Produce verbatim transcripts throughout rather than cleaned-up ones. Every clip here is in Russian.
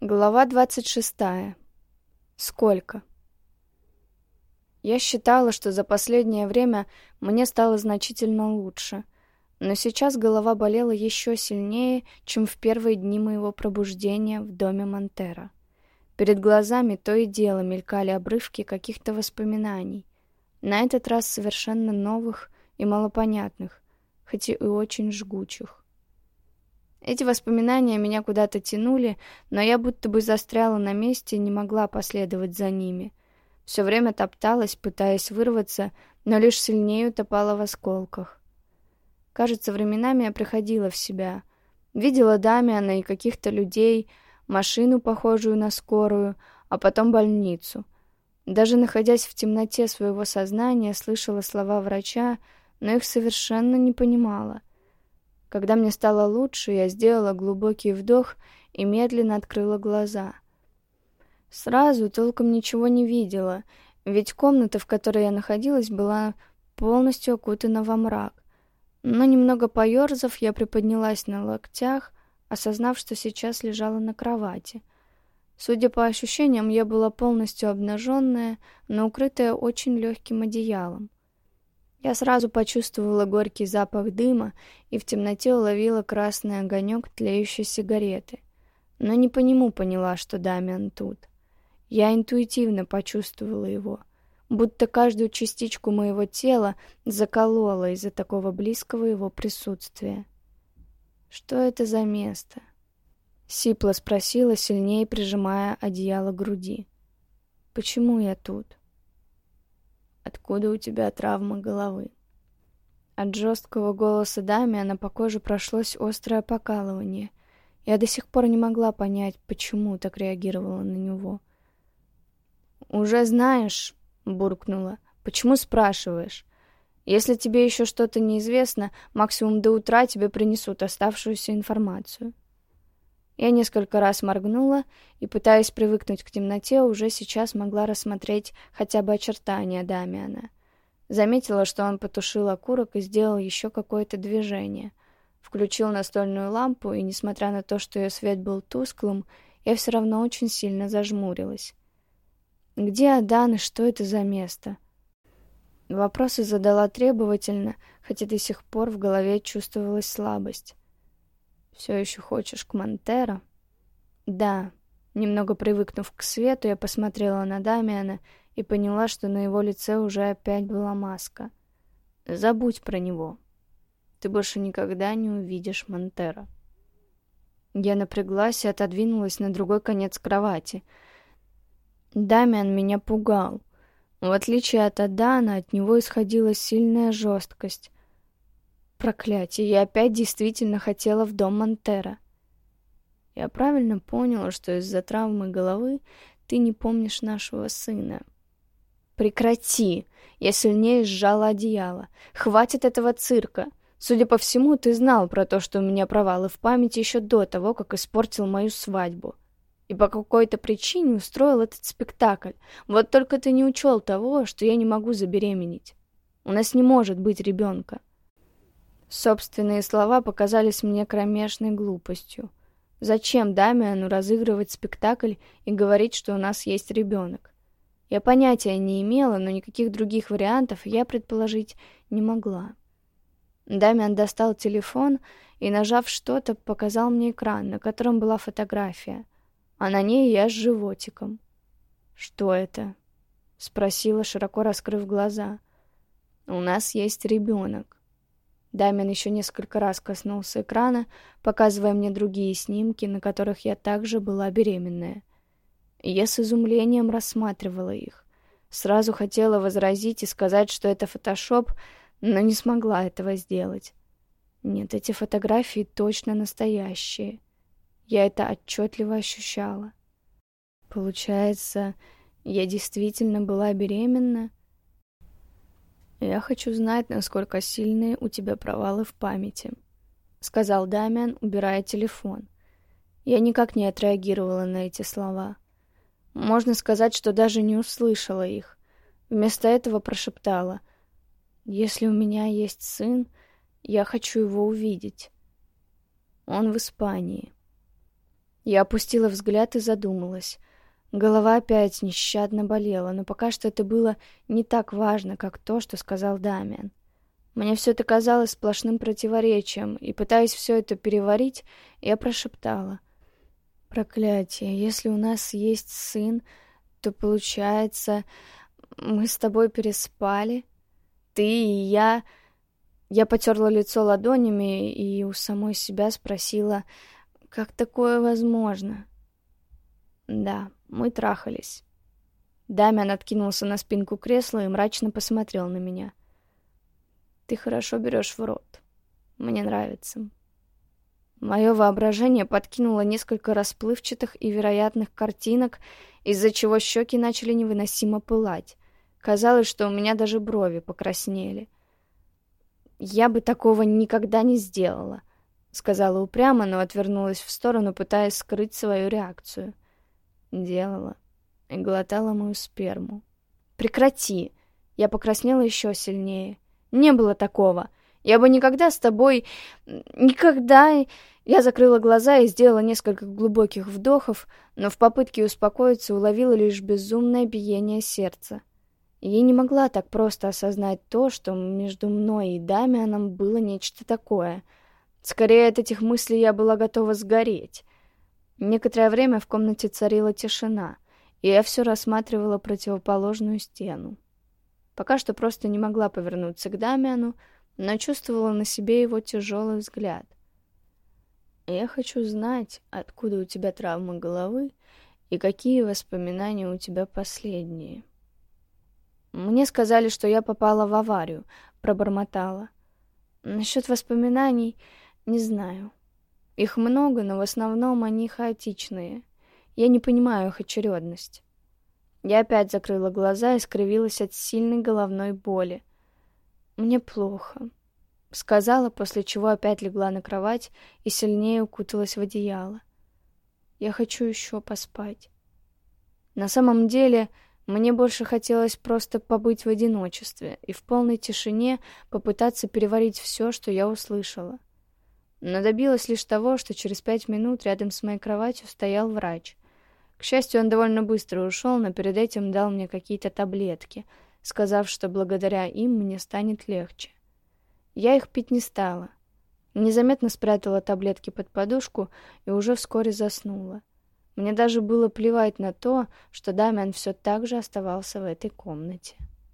Глава двадцать шестая. Сколько? Я считала, что за последнее время мне стало значительно лучше, но сейчас голова болела еще сильнее, чем в первые дни моего пробуждения в доме Монтера. Перед глазами то и дело мелькали обрывки каких-то воспоминаний, на этот раз совершенно новых и малопонятных, хоть и очень жгучих. Эти воспоминания меня куда-то тянули, но я будто бы застряла на месте и не могла последовать за ними. Все время топталась, пытаясь вырваться, но лишь сильнее утопала в осколках. Кажется, временами я приходила в себя. Видела Дамиана и каких-то людей, машину, похожую на скорую, а потом больницу. Даже находясь в темноте своего сознания, слышала слова врача, но их совершенно не понимала. Когда мне стало лучше, я сделала глубокий вдох и медленно открыла глаза. Сразу толком ничего не видела, ведь комната, в которой я находилась, была полностью окутана во мрак. Но немного поерзав, я приподнялась на локтях, осознав, что сейчас лежала на кровати. Судя по ощущениям, я была полностью обнаженная, но укрытая очень легким одеялом. Я сразу почувствовала горький запах дыма и в темноте уловила красный огонек тлеющей сигареты. Но не по нему поняла, что Дамиан тут. Я интуитивно почувствовала его, будто каждую частичку моего тела заколола из-за такого близкого его присутствия. «Что это за место?» — сипло спросила, сильнее прижимая одеяло к груди. «Почему я тут?» «Откуда у тебя травма головы?» От жесткого голоса Дамиана по коже прошлось острое покалывание. Я до сих пор не могла понять, почему так реагировала на него. «Уже знаешь», — буркнула, — «почему спрашиваешь? Если тебе еще что-то неизвестно, максимум до утра тебе принесут оставшуюся информацию». Я несколько раз моргнула и, пытаясь привыкнуть к темноте, уже сейчас могла рассмотреть хотя бы очертания Дамиана. Заметила, что он потушил окурок и сделал еще какое-то движение. Включил настольную лампу, и, несмотря на то, что ее свет был тусклым, я все равно очень сильно зажмурилась. «Где Адан и что это за место?» Вопросы задала требовательно, хотя до сих пор в голове чувствовалась слабость. «Все еще хочешь к Монтеро?» «Да». Немного привыкнув к свету, я посмотрела на Дамиана и поняла, что на его лице уже опять была маска. «Забудь про него. Ты больше никогда не увидишь Монтеро». Я напряглась и отодвинулась на другой конец кровати. Дамиан меня пугал. В отличие от Адана, от него исходила сильная жесткость. Проклятие, я опять действительно хотела в дом Монтера. Я правильно поняла, что из-за травмы головы ты не помнишь нашего сына. Прекрати! Я сильнее сжала одеяло. Хватит этого цирка. Судя по всему, ты знал про то, что у меня провалы в памяти еще до того, как испортил мою свадьбу. И по какой-то причине устроил этот спектакль. Вот только ты не учел того, что я не могу забеременеть. У нас не может быть ребенка. Собственные слова показались мне кромешной глупостью. Зачем Дамиану разыгрывать спектакль и говорить, что у нас есть ребенок? Я понятия не имела, но никаких других вариантов я предположить не могла. Дамиан достал телефон и, нажав что-то, показал мне экран, на котором была фотография, а на ней я с животиком. «Что это?» — спросила, широко раскрыв глаза. «У нас есть ребенок». Дамиан еще несколько раз коснулся экрана, показывая мне другие снимки, на которых я также была беременная. Я с изумлением рассматривала их. Сразу хотела возразить и сказать, что это фотошоп, но не смогла этого сделать. Нет, эти фотографии точно настоящие. Я это отчетливо ощущала. Получается, я действительно была беременна? «Я хочу знать, насколько сильные у тебя провалы в памяти», — сказал Дамиан, убирая телефон. Я никак не отреагировала на эти слова. Можно сказать, что даже не услышала их. Вместо этого прошептала: «Если у меня есть сын, я хочу его увидеть. Он в Испании». Я опустила взгляд и задумалась. Голова опять нещадно болела, но пока что это было не так важно, как то, что сказал Дамиан. Мне все это казалось сплошным противоречием, и, пытаясь все это переварить, я прошептала: «Проклятие, если у нас есть сын, то, получается, мы с тобой переспали? Ты и я...» Я потерла лицо ладонями и у самой себя спросила, как такое возможно? Да, мы трахались. Дамиан откинулся на спинку кресла и мрачно посмотрел на меня. «Ты хорошо берешь в рот. Мне нравится». Мое воображение подкинуло несколько расплывчатых и вероятных картинок, из-за чего щеки начали невыносимо пылать. Казалось, что у меня даже брови покраснели. «Я бы такого никогда не сделала», — сказала упрямо, но отвернулась в сторону, пытаясь скрыть свою реакцию. Делала и глотала мою сперму. «Прекрати!» Я покраснела еще сильнее. «Не было такого. Я бы никогда с тобой... Никогда...» Я закрыла глаза и сделала несколько глубоких вдохов, но в попытке успокоиться уловила лишь безумное биение сердца. Я не могла так просто осознать то, что между мной и Дамианом было нечто такое. Скорее, от этих мыслей я была готова сгореть. Некоторое время в комнате царила тишина, и я все рассматривала противоположную стену. Пока что просто не могла повернуться к Дамиану, но чувствовала на себе его тяжелый взгляд. «Я хочу знать, откуда у тебя травма головы и какие воспоминания у тебя последние». «Мне сказали, что я попала в аварию», — пробормотала. «Насчет воспоминаний не знаю. Их много, но в основном они хаотичные. Я не понимаю их очередность». Я опять закрыла глаза и скривилась от сильной головной боли. «Мне плохо», — сказала, после чего опять легла на кровать и сильнее укуталась в одеяло. «Я хочу еще поспать». На самом деле... Мне больше хотелось просто побыть в одиночестве и в полной тишине попытаться переварить все, что я услышала. Но добилась лишь того, что через пять минут рядом с моей кроватью стоял врач. К счастью, он довольно быстро ушел, но перед этим дал мне какие-то таблетки, сказав, что благодаря им мне станет легче. Я их пить не стала. Незаметно спрятала таблетки под подушку и уже вскоре заснула. Мне даже было плевать на то, что Дамиан все так же оставался в этой комнате.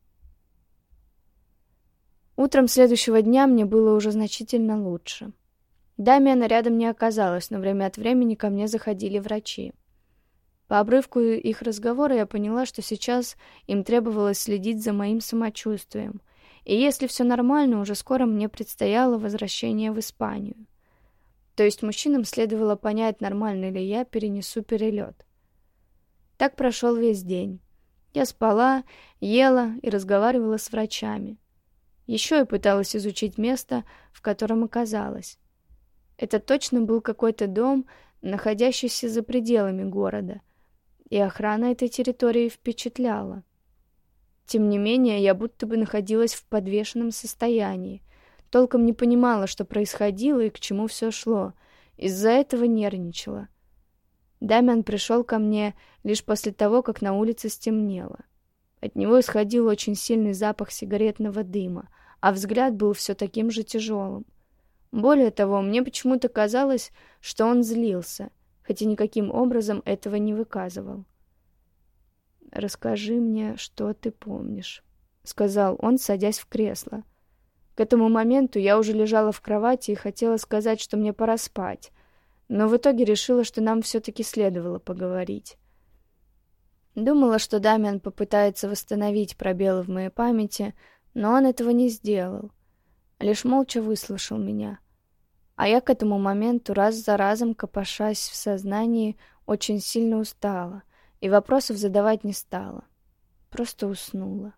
Утром следующего дня мне было уже значительно лучше. Дамиана рядом не оказалось, но время от времени ко мне заходили врачи. По обрывку их разговора я поняла, что сейчас им требовалось следить за моим самочувствием, и если все нормально, уже скоро мне предстояло возвращение в Испанию. То есть мужчинам следовало понять, нормально ли я перенесу перелет. Так прошел весь день. Я спала, ела и разговаривала с врачами. Еще я пыталась изучить место, в котором оказалась. Это точно был какой-то дом, находящийся за пределами города, и охрана этой территории впечатляла. Тем не менее, я будто бы находилась в подвешенном состоянии. Толком не понимала, что происходило и к чему все шло. Из-за этого нервничала. Дамиан пришел ко мне лишь после того, как на улице стемнело. От него исходил очень сильный запах сигаретного дыма, а взгляд был все таким же тяжелым. Более того, мне почему-то казалось, что он злился, хотя никаким образом этого не выказывал. «Расскажи мне, что ты помнишь», — сказал он, садясь в кресло. К этому моменту я уже лежала в кровати и хотела сказать, что мне пора спать, но в итоге решила, что нам все-таки следовало поговорить. Думала, что Дамиан попытается восстановить пробелы в моей памяти, но он этого не сделал, лишь молча выслушал меня. А я к этому моменту раз за разом, копошась в сознании, очень сильно устала и вопросов задавать не стала. Просто уснула.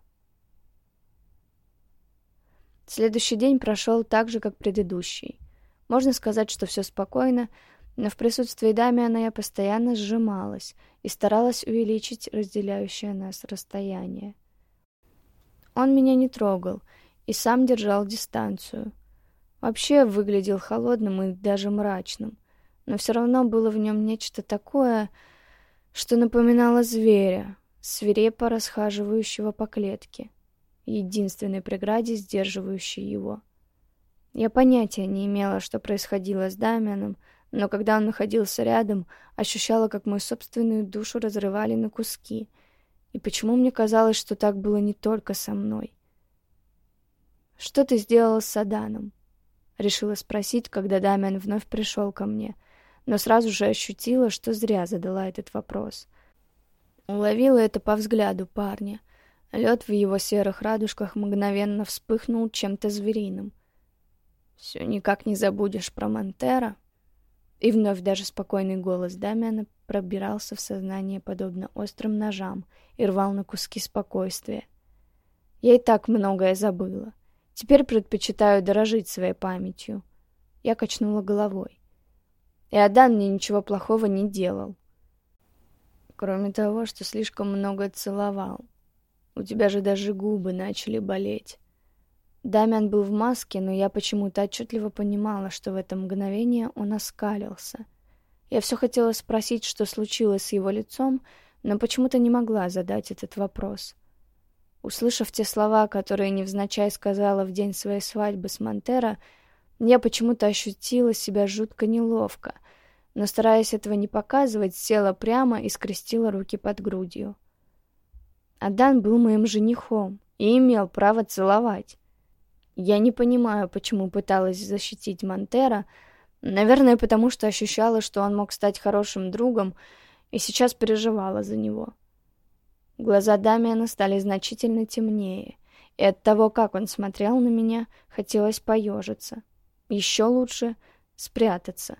Следующий день прошел так же, как предыдущий. Можно сказать, что все спокойно, но в присутствии Дамиана я постоянно сжималась и старалась увеличить разделяющее нас расстояние. Он меня не трогал и сам держал дистанцию. Вообще выглядел холодным и даже мрачным. но все равно было в нем нечто такое, что напоминало зверя, свирепо расхаживающего по клетке, единственной преграде, сдерживающей его. Я понятия не имела, что происходило с Дамианом, но когда он находился рядом, ощущала, как мою собственную душу разрывали на куски. И почему мне казалось, что так было не только со мной? «Что ты сделала с Аданом?» — решила спросить, когда Дамиан вновь пришел ко мне, но сразу же ощутила, что зря задала этот вопрос. Уловила это по взгляду парня. Лед в его серых радужках мгновенно вспыхнул чем-то звериным. «Все никак не забудешь про Монтера?» И вновь даже спокойный голос Дамиана пробирался в сознание подобно острым ножам и рвал на куски спокойствия. Я и так многое забыла. Теперь предпочитаю дорожить своей памятью. Я качнула головой. И Адан мне ничего плохого не делал. Кроме того, что слишком много целовал. У тебя же даже губы начали болеть. Дамиан был в маске, но я почему-то отчетливо понимала, что в это мгновение он оскалился. Я все хотела спросить, что случилось с его лицом, но почему-то не могла задать этот вопрос. Услышав те слова, которые невзначай сказала в день своей свадьбы с Монтера, я почему-то ощутила себя жутко неловко, но, стараясь этого не показывать, села прямо и скрестила руки под грудью. Адан был моим женихом и имел право целовать. Я не понимаю, почему пыталась защитить Монтера, наверное, потому что ощущала, что он мог стать хорошим другом, и сейчас переживала за него. Глаза Дамиана стали значительно темнее, и от того, как он смотрел на меня, хотелось поежиться. Еще лучше спрятаться.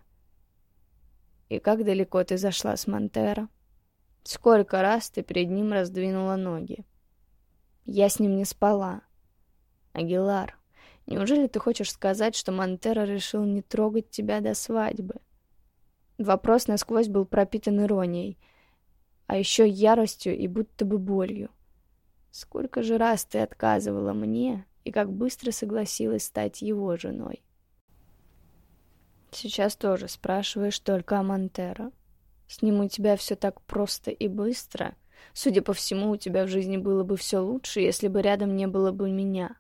«И как далеко ты зашла с Монтера? Сколько раз ты перед ним раздвинула ноги?» «Я с ним не спала. Агилар, неужели ты хочешь сказать, что Монтера решил не трогать тебя до свадьбы?» Вопрос насквозь был пропитан иронией, а еще яростью и будто бы болью. «Сколько же раз ты отказывала мне и как быстро согласилась стать его женой?» «Сейчас тоже спрашиваешь только о Монтера. С ним у тебя все так просто и быстро. Судя по всему, у тебя в жизни было бы все лучше, если бы рядом не было бы меня».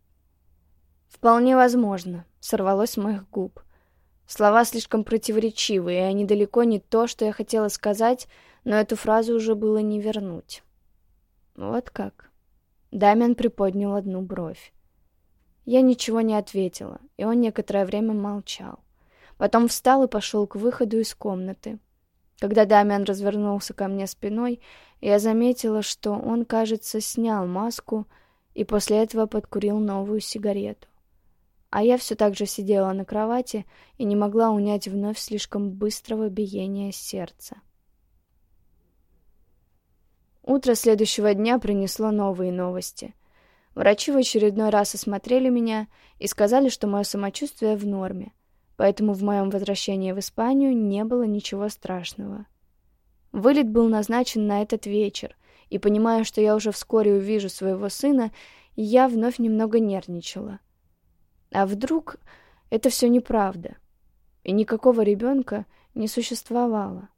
«Вполне возможно», — сорвалось с моих губ. Слова слишком противоречивые, и они далеко не то, что я хотела сказать, но эту фразу уже было не вернуть. «Вот как?» Дамиан приподнял одну бровь. Я ничего не ответила, и он некоторое время молчал. Потом встал и пошел к выходу из комнаты. Когда Дамиан развернулся ко мне спиной, я заметила, что он, кажется, снял маску и после этого подкурил новую сигарету. А я все так же сидела на кровати и не могла унять вновь слишком быстрого биения сердца. Утро следующего дня принесло новые новости. Врачи в очередной раз осмотрели меня и сказали, что мое самочувствие в норме, поэтому в моем возвращении в Испанию не было ничего страшного. Вылет был назначен на этот вечер, и, понимая, что я уже вскоре увижу своего сына, я вновь немного нервничала. А вдруг это все неправда, и никакого ребенка не существовало?